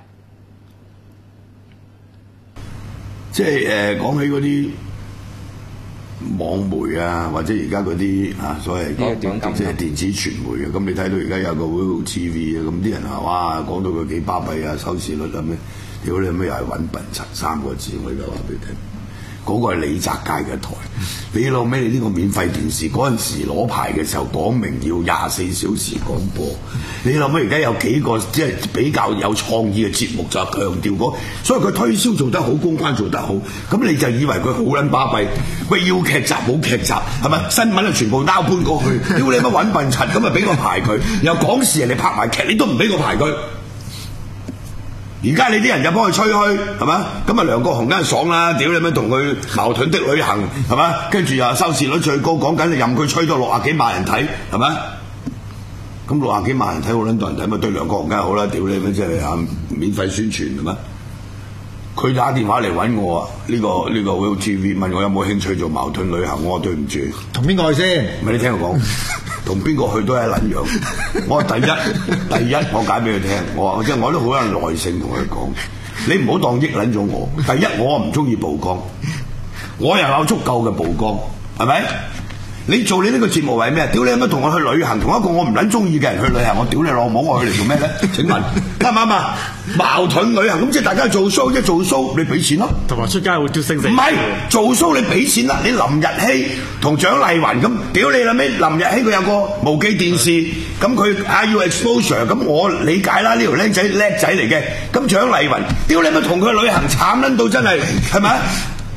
即係講起嗰啲網媒啊，或者而家嗰啲所謂即係電子傳媒啊，咁你睇到而家有個 ViuTV 啊，咁啲人哇講到佢幾巴閉啊，收視率咁咩？屌你咩又係揾笨柒3個字，我而家話俾你聽，嗰個係李澤楷嘅台。你老尾你呢個免費電視嗰陣時攞牌嘅時候講明要24小時廣播，你諗下而家有幾個即係比較有創意嘅節目就係強調嗰，所以佢推銷做得好，公關做得好，咁你就以為佢好撚巴閉。喂，要劇集冇劇集係咪？新聞啊全部撈搬過去，屌你乜揾笨柒咁啊俾個牌佢，又講事人哋拍埋劇你都唔俾個牌佢。而家你啲人就幫佢吹噓係嘛？咁梁國雄梗係爽啦！屌你乜同佢矛盾的旅行係嘛？跟住又收視率最高，講緊任佢吹到60幾萬人睇係嘛？咁60幾萬人睇好撚多人睇咪對梁國雄梗係好啦！屌你乜即係免費宣傳係嘛？佢打電話嚟揾我啊！呢個 ViuTV 問我有冇興趣做矛盾旅行，我話對唔住。 同邊個去先？ 唔係你聽我講，同邊個去都係一撚樣。我話第一，我解俾佢聽，我即係我都好有耐性同佢講，你唔好當益撚咗我。第一，我唔中意曝光，我又有足夠嘅曝光，係咪？你做你呢個節目為咩？屌你乜同我去旅行，同一個我唔撚中意嘅人去旅行，我屌你老母，我去嚟做咩咧？請問啱唔啱啊？矛盾旅行咁即係大家做 show， 即係做 show， 你俾錢咯。同埋出街會叫星星。唔係做 show 你俾錢啦，你林日曦同蔣麗芸咁，屌你啦咩？林日曦佢有個無記電視，咁佢要 exposure， 咁我理解啦，呢條僆仔叻仔嚟嘅。咁蔣麗芸，屌你乜同佢去旅行慘撚到真係係咪？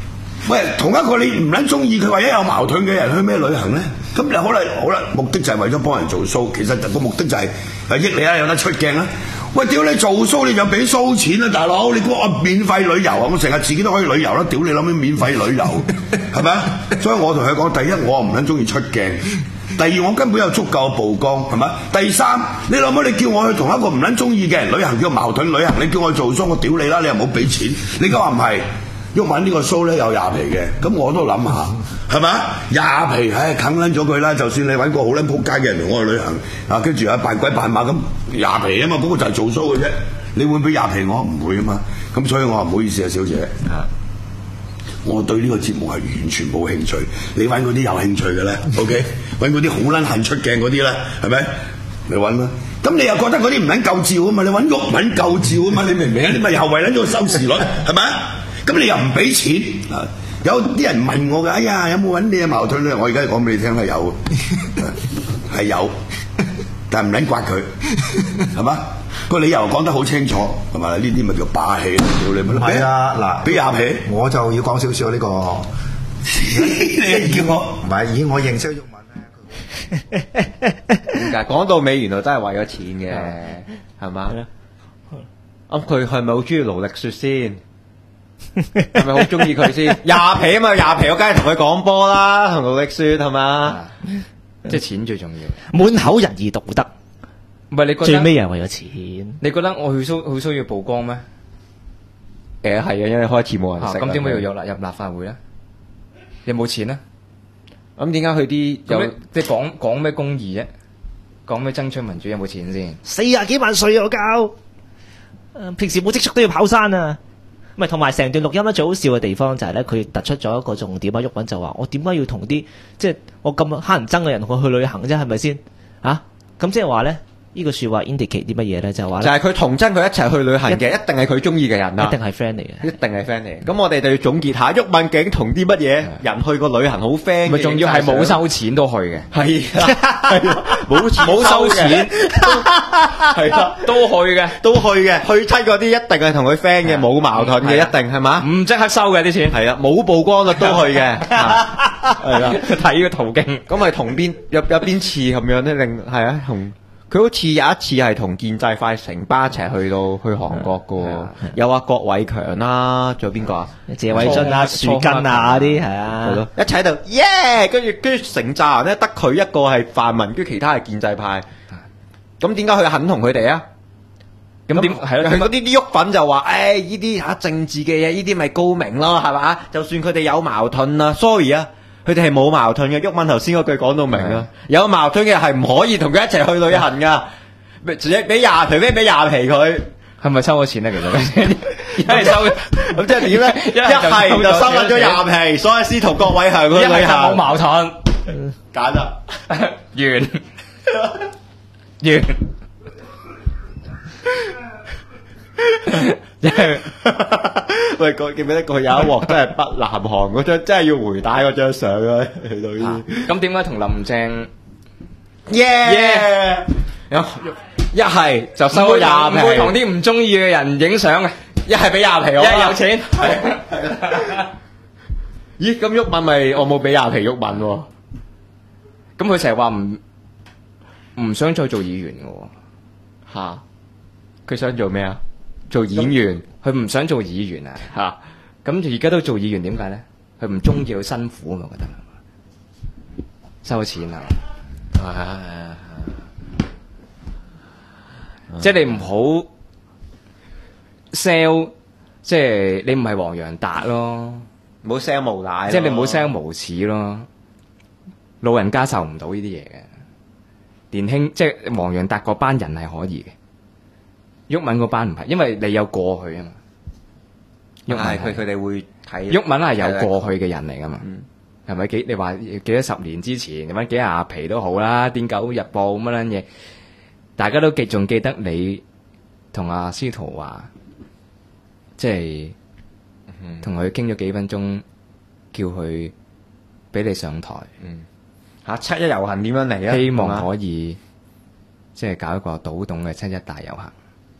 喂，同一個你唔撚中意佢或者有矛盾嘅人去咩旅行咧？咁你可能好啦，目的就係為咗幫人做 show，其實個目的就係益你啦，有得出鏡啦。喂，屌你做 show 你就俾 show 錢啦，大佬！你估我免費旅遊啊？我成日自己都可以旅遊啦，屌你諗起免費旅遊係咪啊？所以我同佢講，第一我唔撚中意出鏡。第二，我根本有足夠嘅曝光，係咪？第三，你諗下，你叫我去同一個唔撚中意嘅人旅行，叫矛盾旅行，你叫我做 show，我屌你啦！你又冇俾錢，你講話唔係？鬱文呢個 show 咧有廿皮嘅，咁我都諗下，係咪？廿皮，唉，啃撚咗佢啦！就算你揾個好撚撲街嘅人同我去旅行，啊，跟住啊扮鬼扮馬咁廿皮啊嘛，嗰個就係做 show 嘅啫。你會唔會廿皮我？唔會啊嘛。咁所以我話唔好意思啊，小姐。我對呢個節目係完全冇興趣，你揾嗰啲有興趣嘅咧，OK？揾嗰啲好撚恨出鏡嗰啲咧，係咪？你揾啦。咁你又覺得嗰啲唔撚夠照啊嘛？你揾鬱文夠照啊嘛？你明唔明啊？你咪又為撚咗個收視率，係咪？咁你又唔俾錢啊？有啲人問我㗎，哎呀，有冇揾你嘅矛盾咧？我而家講俾你聽係有，係有，但係唔撚刮佢，係嘛？個理由講得好清楚，係咪？呢啲咪叫霸氣咯？屌你乜？ 係啊，嗱， 俾廿皮， 我就要講少少呢個。 你叫我唔係以我認識鬱文咧， 點解講到尾原來真係為咗錢嘅，係嘛？咁佢係咪好中意勞力雪先？係咪好中意佢先？廿皮啊嘛，廿皮我梗係同佢講波啦，同勞力雪係嘛？ 即係錢最重要。 滿口仁義道德， 唔係你覺得最尾又係為咗錢。 你覺得我好需要曝光咩？ 係啊，因為開始冇人識。 咁點解要入立法會咧？有冇錢咧？ 咁點解佢啲有即係講咩公義啫？講咩爭取民主有冇錢先 ？40幾萬稅我交，平時冇積蓄都要跑山啊！唔係，同埋成段錄音咧最好笑嘅地方就係咧，佢突出咗一個重點啊！鬱文就話：我點解要同啲即係我咁乞人憎嘅人同佢去旅行啫？係咪先？啊，咁即係話咧。呢個説話 indicate 啲乜嘢咧？就係話就係佢同真佢一齊去旅行嘅，一定係佢中意嘅人啦， 一定係 friend 嚟嘅， 一定係 friend 嚟。咁我哋就要總結下，鬱文竟同啲乜嘢人去個旅行好 friend 嘅， 咪仲要係冇收錢都去嘅， 係啊，冇收錢，係啦， 都去嘅， 去親嗰啲一定係同佢 friend 嘅，冇矛盾嘅，一定係嘛？ 唔即刻收嘅啲錢， 係啊，冇曝光率都去嘅，係啦， 睇個途徑。 咁係同邊有邊次咁樣咧？令係啊，同。佢好似有一次係同建制派成班一齊去韓國噶喎，有阿郭偉強啦，仲有邊個啊？ 謝偉俊啊、樹根啊嗰啲係啊， 係咯，一齊喺度耶，跟住成扎人咧，得佢一個係泛民，跟住其他係建制派。咁點解佢肯同佢哋啊？咁點係咯？佢嗰啲鬱粉就話：，誒呢啲政治嘅嘢，呢啲咪高明咯，係嘛？就算佢哋有矛盾啊 ，sorry 啊。佢哋係冇矛盾嘅，鬱文頭先嗰句講到明啊！有矛盾嘅係唔可以同佢一齊去旅行噶，自己俾廿皮，俾廿皮佢， 係咪收咗錢咧？其實一係收， 咁即係點咧？一係就收咗廿皮，所以司徒郭偉強去旅行冇矛盾， 揀啦， 完。 喂，記唔記得佢有一鑊真係北南韓嗰張，真係要回帶嗰張相啊！去到呢啲， 咁點解同林鄭一係就收廿皮， 唔會同啲唔中意嘅人影相嘅， 一係俾廿皮我， 一係有錢。 咦？咁鬱文咪我冇俾廿皮鬱文喎？ 咁佢成日話唔想再做議員嘅喎， 嚇？佢想做咩啊？做演員， 佢唔想做議員啊！ 嚇， 咁而家都做議員點解咧？佢唔中意，佢辛苦啊嘛，我覺得收錢啊！即係你唔好 sell， 即係你唔係黃洋達咯， 唔好 sell 無賴， 即係你唔好 sell 無恥咯。老人家受唔到呢啲嘢嘅，年輕即係黃洋達嗰班人係可以嘅。鬱文嗰班唔係，因為你有過去啊嘛。 鬱文佢哋會睇。 鬱文係有過去嘅人嚟噶嘛？係咪？你話幾多十年之前，你揾幾廿皮都好啦，《癲狗日報》乜撚嘢，大家都仲記得你同阿司徒華，即係同佢傾咗幾分鐘，叫佢俾你上台。 七一遊行點樣嚟啊？ 希望可以即係搞一個倒動嘅七一大遊行。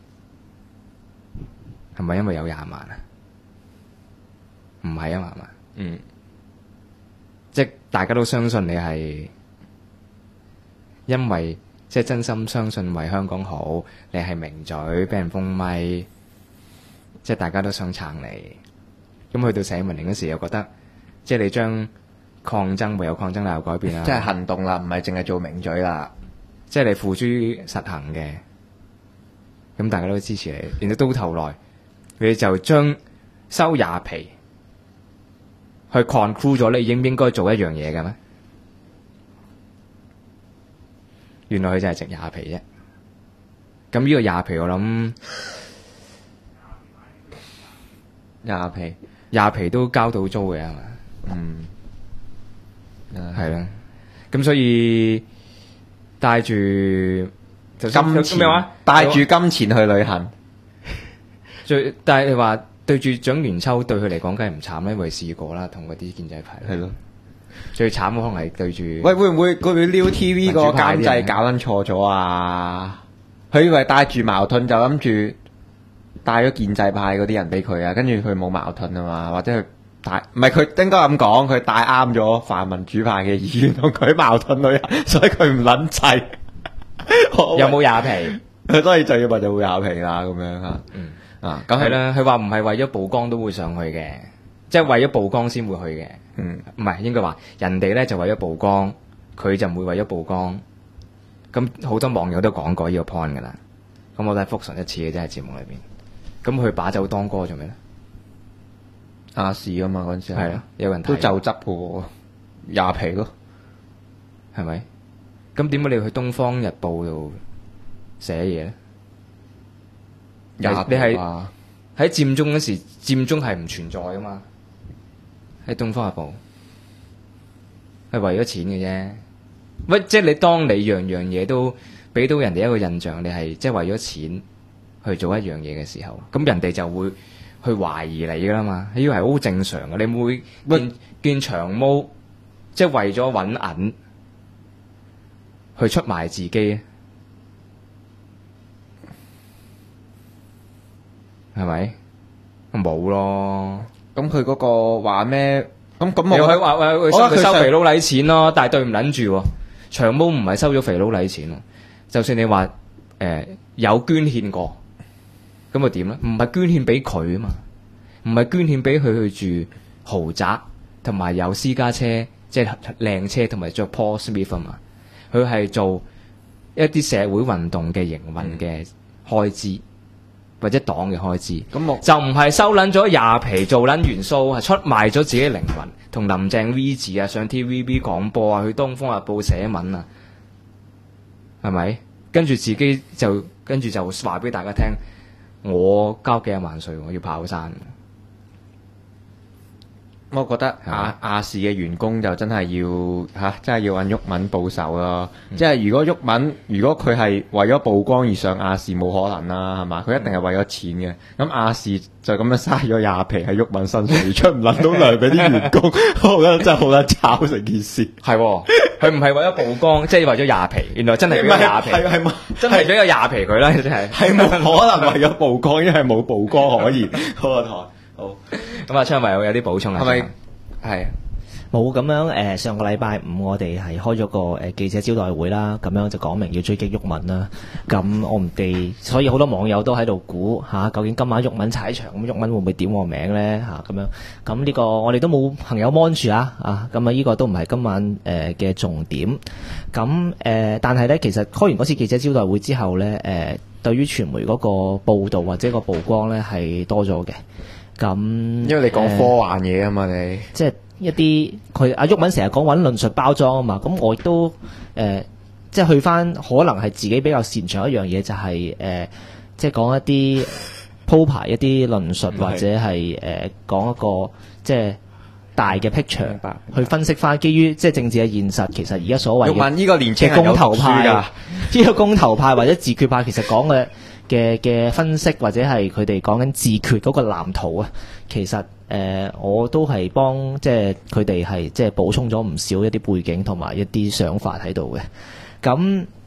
係咪因為有20萬啊？唔係啊嘛， 即係大家都相信你係因為即係真心相信為香港好，你係名嘴，俾人封咪，即係大家都想撐你。咁去到社民連嗰時，又覺得即係你將抗爭唯有抗爭，有改變啦， 即係行動啦，唔係淨係做名嘴啦， 即係你付諸實行嘅。咁大家都支持你，然後到頭來你就將收廿皮去 conclude 咗，你應唔應該做一樣嘢嘅咩？原來佢就係值廿皮啫。咁呢個廿皮我諗廿皮都交到租嘅係嘛？係啦。咁所以帶住金錢咩話？帶住金錢去旅行。 但係你話對住蔣元秋對佢嚟講梗係唔慘啦，因為試過啦，同嗰啲建制派。 係咯。 最慘可能係對住。 喂，會唔會佢 New TV 個監製搞撚錯咗啊？佢以為帶住矛盾就諗住帶咗建制派嗰啲人俾佢啊，跟住佢冇矛盾啊嘛，或者佢帶唔係佢應該咁講，佢帶啱咗泛民主派嘅議員同佢矛盾女，所以佢唔撚制。 有冇廿皮？ 所以就要問就會廿皮啦，咁樣嚇。 咁係啦。佢話唔係為咗曝光都會上去嘅，即係為咗曝光先會去嘅。唔係應該話人哋咧就為咗曝光，佢就唔會為咗曝光。咁好多網友都講過呢個 point 噶啦。咁我都係復述一次嘅啫，喺節目裏邊。咁佢把酒當歌做咩咧？ 亞視啊嘛嗰陣時係咯，有人都就執嘅喎，廿皮咯， 係咪？咁點解你去《東方日報》度寫嘢咧？你係喺佔中嗰時，佔中係唔存在噶嘛？喺《東方日報》係為咗錢嘅啫。喂，即係你當你樣樣嘢都俾到人哋一個印象，你係即係為咗錢去做一樣嘢嘅時候，咁人哋就會去懷疑你噶啦嘛。呢個係好正常嘅。你會見長毛即係為咗揾銀去出賣自己，係咪？冇咯。 咁佢嗰個話咩？咁你可以話佢收肥佬禮錢咯，但係對唔撚住喎。長毛唔係收咗肥佬禮錢喎。就算你話有捐獻過，咁又點咧？唔係捐獻俾佢啊嘛，唔係捐獻俾佢去住豪宅，同埋有私家車，即係靚車，同埋着 Paul Smith 啊嘛。佢係做一啲社會運動嘅營運嘅開支，或者黨嘅開支。咁就唔係收撚咗廿皮做撚元素，係出賣咗自己靈魂，同林鄭 V 字啊，上 TVB 廣播啊，去東方日報寫文啊，係咪？跟住自己就話俾大家聽，我交幾廿萬稅，我要跑山。 我覺得亞視嘅員工就真係要真係要揾毓民報仇咯。即係如果佢係為咗曝光而上亞視，冇可能啦，係嘛？佢一定係為咗錢嘅。咁亞視就咁樣嘥咗廿皮喺毓民身上，而出唔撚到糧俾啲員工，我覺得真係好撚炒成件事。 係，佢唔係為咗曝光，即係為咗廿皮。原來真係俾咗廿皮，係真係俾咗廿皮佢啦，真係。 係冇可能為咗曝光，因為冇曝光可言。嗰個台好。 咁啊，昌維有啲補充啊？ 係咪？係冇咁樣上個禮拜五我哋係開咗個記者招待會啦，咁樣就講明要追擊毓民啦。咁我哋所以好多網友都喺度估究竟今晚毓民踩場，咁毓民會唔會點我名咧咁樣？咁呢個我哋都冇朋友 mon 住咁呢個都唔係今晚嘅重點。咁但係咧，其實開完嗰次記者招待會之後咧，對於傳媒嗰個報導或者個曝光咧係多咗嘅。咁因為你講科幻嘢啊嘛，你即係一啲佢阿毓民成日講揾論述包裝啊嘛，咁我亦都即係去翻可能係自己比較擅長一樣嘢，就係即係講一啲鋪排一啲論述，或者係講一個即係大嘅 picture 去分析翻，基於即係政治嘅現實，其實而家所謂毓民呢個年青人公投派㗎， 呢個公投派或者自決派，其實講嘅分析或者係佢哋講緊自決嗰個藍圖啊，其實我都係幫即係佢哋係即係補充咗唔少一啲背景同埋一啲想法喺度嘅。咁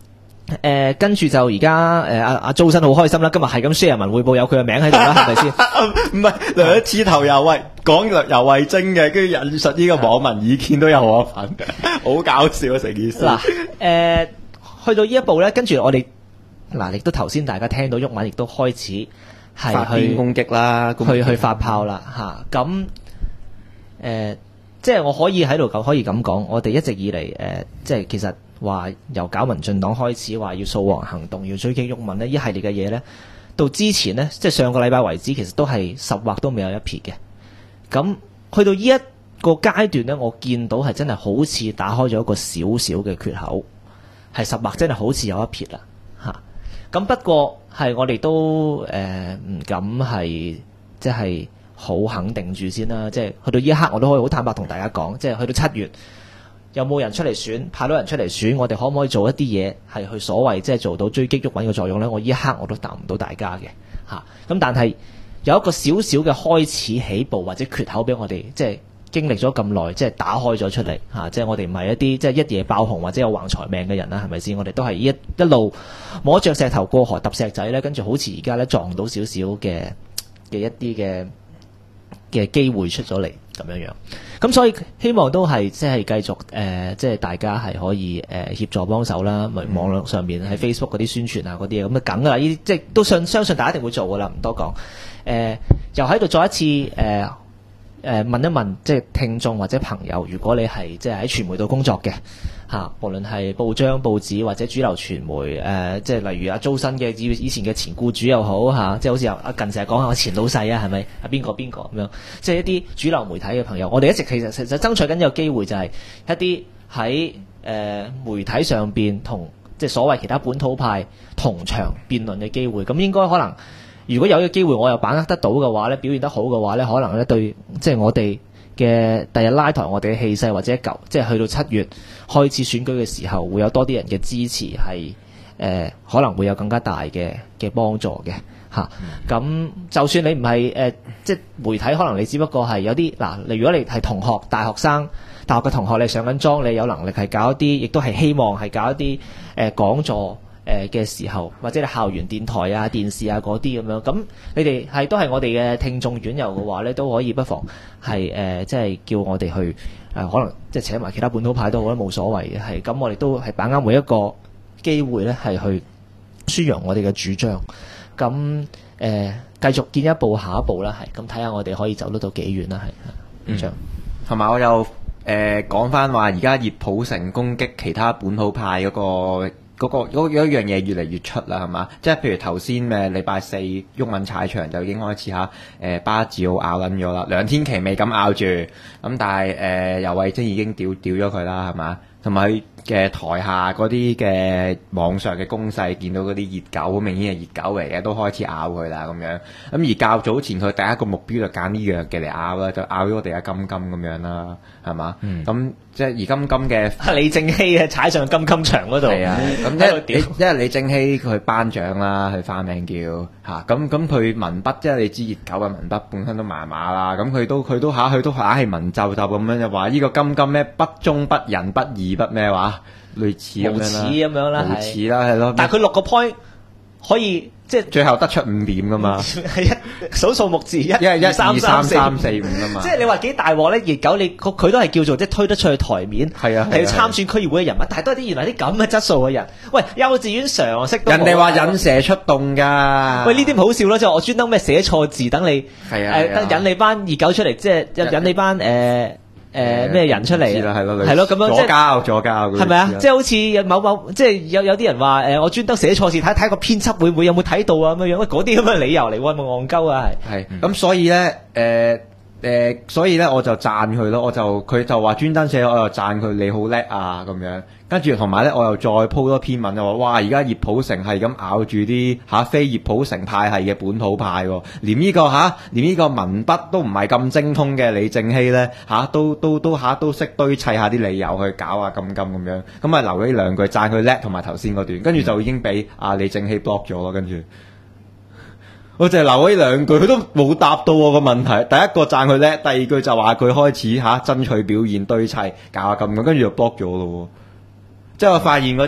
跟住就而家阿周生好開心啦，今日係咁 share 文匯報有佢嘅名喺度啦，係咪先？ 唔係兩次頭又喂講游蕙禎嘅，跟住引述呢個網民意見都有我份，好搞笑啊成件事。 嗱去到呢一步咧，跟住我哋亦都頭先大家聽到毓民亦都開始係去攻擊啦， 去發炮啦嚇。咁即係我可以喺度可以咁講，我哋一直以嚟即係其實話由搞民進黨開始話要掃黃行動，要追擊毓民呢一系列嘅嘢咧，到之前呢，即係上個禮拜為止，其實都係十劃都未有一撇嘅。咁去到呢一個階段呢，我見到係真係好似打開咗一個小小嘅缺口，係十劃真係好似有一撇啦嚇。咁不過係我哋都唔敢係即係好肯定住先啦。即係去到呢一刻，我都可以好坦白同大家講，即係去到7月。有冇人出嚟選？派到人出嚟選，我哋可唔可以做一啲嘢係去所謂即係做到追擊毓民嘅作用呢？我呢一刻我都答唔到大家嘅嚇。咁但係有一個小小嘅開始起步或者缺口俾我哋，即係經歷咗咁耐，即係打開咗出嚟嚇。即係我哋唔係一啲即係一夜爆紅或者有橫財命嘅人啦，係咪先？我哋都係一路摸着石頭過河揼石仔呢，跟住好似而家呢撞到少少嘅一啲嘅機會出咗嚟咁樣樣。咁所以希望都係即係繼續即係大家係可以協助幫手啦，網絡上面喺 Facebook 嗰啲宣傳啊嗰啲嘢，咁啊梗噶啦，呢啲即係都相信大家一定會做噶啦，唔多講。又喺度再一次問一問，即係聽眾或者朋友，如果你係即係喺傳媒度工作嘅嚇，無論係報章、報紙或者主流傳媒，即係例如阿周生嘅以前嘅前僱主又好嚇，即係好似阿近成日講下我前老細啊，係咪啊邊個咁樣？即係一啲主流媒體嘅朋友，我哋一直其實爭取緊有機會，就係一啲喺媒體上邊同即係所謂其他本土派同場辯論嘅機會。咁應該可能如果有呢個機會，我又把握得到嘅話咧，表現得好嘅話咧，可能咧對即係我哋嘅第日拉抬我哋嘅氣勢，或者即係去到7月開始選舉嘅時候，會有多啲人嘅支持，係可能會有更加大嘅幫助嘅嚇。咁就算你唔係即係媒體，可能你只不過係有啲如果你係同學、大學生、大學嘅同學，你上緊莊，你有能力係搞一啲，亦都係希望係搞一啲講座嘅時候，或者你校園電台啊、電視啊嗰啲咁樣，咁你哋都係我哋嘅聽眾院友嘅話咧，都可以不妨係即係叫我哋去可能即係請埋其他本土派都好啦，冇所謂嘅。係咁，我哋都係把握每一個機會咧，係去宣揚我哋嘅主張。咁繼續見一步下一步啦，係咁睇下我哋可以走得到幾遠啦，係咁樣。 同埋我又講翻話，而家熱普城攻擊其他本土派嗰一樣嘢越嚟越出啦，係嘛？即係譬如頭先禮拜四毓民踩場就已經開始巴治奧咬撚咗啦，梁天琦未敢咬住，咁但係游蕙禎已經屌咗佢啦，係嘛？同埋佢嘅台下嗰啲嘅網上嘅攻勢，見到嗰啲熱狗，好明顯係熱狗嚟嘅，都開始咬佢啦咁樣。咁而較早前佢第一個目標就揀呢樣嘅嚟咬啦，就咬咗我哋嘅金金咁樣啦，係嘛？咁即係而金金嘅李正熙踩上金金場嗰度， 係啊，咁因為李正熙佢頒獎啦，佢花名叫嚇，咁佢文筆即係你知熱狗嘅文筆本身都麻麻啦，咁佢都硬係文皺皺咁樣就話呢個金金咩不忠不仁不義不咩話，類似咁樣啦，無恥啦係咯， 但係佢6個 point 可以即係最後得出5點噶嘛， 係數數目字1、2、3、3、4、5噶嘛，即係你話幾大鑊咧？熱狗佢都係叫做即係推得出去台面，係要參選區議會嘅人物，但係都係啲原來啲咁嘅質素嘅人。喂，幼稚園常識都冇，人哋話引蛇出洞㗎。 喂，呢啲好笑咯，即係我專登咩寫錯字等你引你班熱狗出嚟，即係引你班咩人出嚟？係咯，咁樣左膠係咪啊？即係好似某即係有啲人話我專登寫錯字，睇個編輯會唔會有冇睇到啊？咁樣喂，嗰啲咁嘅理由嚟喎，咪戇鳩啊！ 係咁，所以咧我就讚佢咯，佢就話專登寫，我又讚佢你好叻啊咁樣。跟住同埋咧，我又再鋪多篇文就話，哇！而家熱普城係咁咬住啲非熱普城派系嘅本土派喎，連呢個文筆都唔係咁精通嘅李正熙咧都識堆砌下啲理由去搞啊金金咁樣，咁啊留咗呢兩句讚佢叻，同埋頭先嗰段，跟住就已經俾李正熙 block 咗咯，跟住。我淨係留咗呢兩句，佢都冇答到我個問題。第一個讚佢叻，第二句就話佢開始爭取表現堆砌搞下咁樣，跟住就 block 咗咯。即係我發現嗰啲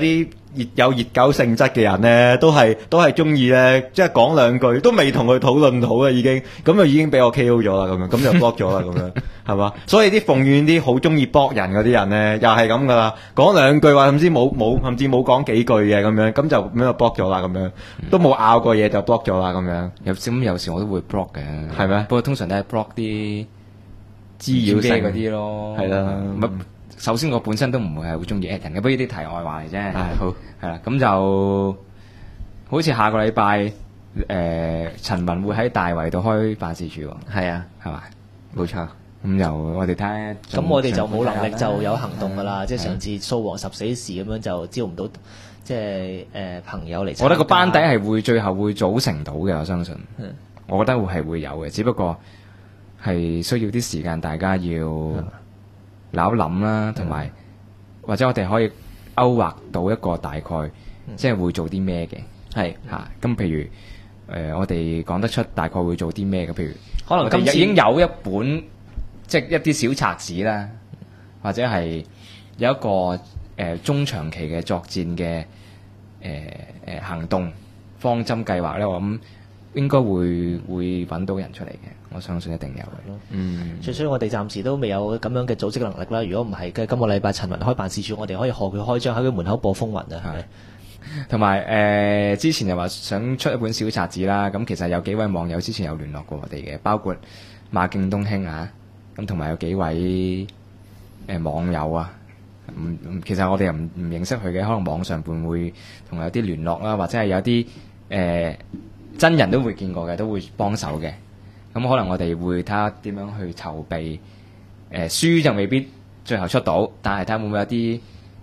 有熱狗性質嘅人咧，都係中意咧，即係講兩句都未同佢討論好嘅已經，咁就已經俾我 KO 咗啦，咁樣咁就 block 咗啦，咁樣係嘛？所以啲奉勸啲好中意 block 人嗰啲人咧，又係咁噶啦，講兩句話甚至冇講幾句嘅咁樣，咁就咁就 block 咗啦，咁樣都冇拗過嘢就 block 咗啦，咁樣。 有時我都會 block 嘅， 係咩？ 不過通常都係 block 啲滋擾性嗰啲咯， 係啦。 首先我本身都唔會係好中意 at 人嘅，不過呢啲題外話嚟啫。 好係啦，咁就好似下個禮拜陳文會喺大圍度開辦事處喎。 係啊， 係嘛？ 冇錯。 咁就我哋睇下。 咁我哋就冇能力就有行動㗎啦，即係上次掃黃十四時咁樣就招唔到，即係朋友嚟。 我覺得個班底係最後會組成到嘅，我相信。我覺得會有嘅，只不過係需要啲時間，大家要諗一諗啦，同埋或者我哋可以勾畫到一個大概，即係會做啲咩嘅。係嚇，咁譬如我哋講得出大概會做啲咩嘅，譬如可能今次已經有一本即係一啲小冊子啦，或者係有一個中長期嘅作戰嘅行動方針計劃咧，我諗應該會揾到人出嚟嘅，我相信一定有嘅。 最衰我哋暫時都未有咁樣嘅組織能力啦。如果唔係嘅，今個禮拜陳文開辦事處，我哋可以賀佢開張喺佢門口播風雲啊，係咪？ 同埋之前又話想出一本小冊子啦，咁其實有幾位網友之前有聯絡過我哋嘅，包括馬敬東兄啊，咁同埋有幾位網友啊，其實我哋又唔認識佢嘅，可能網上會同有啲聯絡啦，或者係有啲真人都會見過嘅，都會幫手嘅。咁可能我哋會睇下點樣去籌備。書就未必最後出到，但係睇下會唔會有啲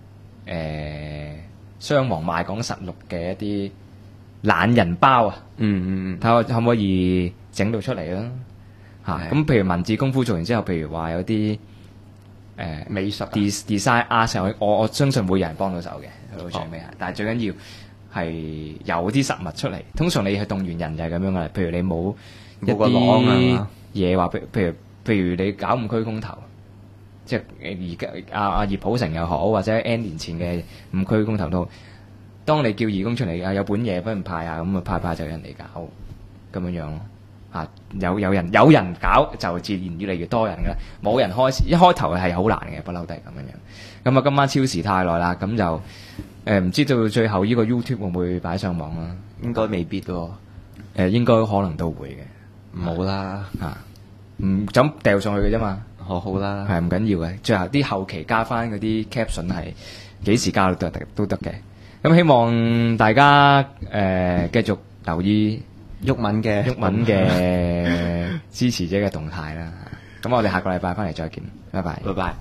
雙黃賣港實錄嘅一啲懶人包啊。睇下可唔可以整到出嚟啦。咁譬如文字功夫做完之後，譬如話有啲美術 design art， 我相信會有人幫到手嘅，到最尾但係最緊要係有啲實物出嚟。通常你去動員人就係咁樣噶啦。譬如你冇一啲嘢話，譬如你搞五區公投，即係而家阿葉普成又好，或者 N 年前嘅五區公投都，當你叫義工出嚟有本嘢俾人派下，咁啊派就有人嚟搞咁樣咯。有人搞就自然越嚟越多人噶啦，冇人一開頭係好難嘅，不嬲都係咁樣。咁啊，今晚超時太耐啦，咁就唔知道最後呢個 YouTube 會唔會擺上網啦？ 應該未必喎。 應該可能都會嘅。 冇啦唔就咁掉上去嘅啫嘛。 好啦， 係唔緊要嘅。最後啲後期加翻嗰啲 caption 係幾時加都得嘅。咁希望大家繼續留意毓民嘅支持者嘅動態啦。咁我哋下個禮拜翻嚟再見，拜拜。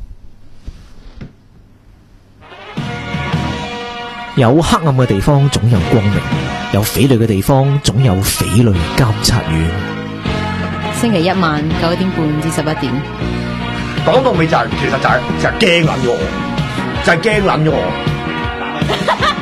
有黑暗嘅地方總有光明，有匪類嘅地方總有匪類監察院。 星期一晚9點半至11點。 講到尾就係其實就係驚撚咗我，就係驚撚咗我。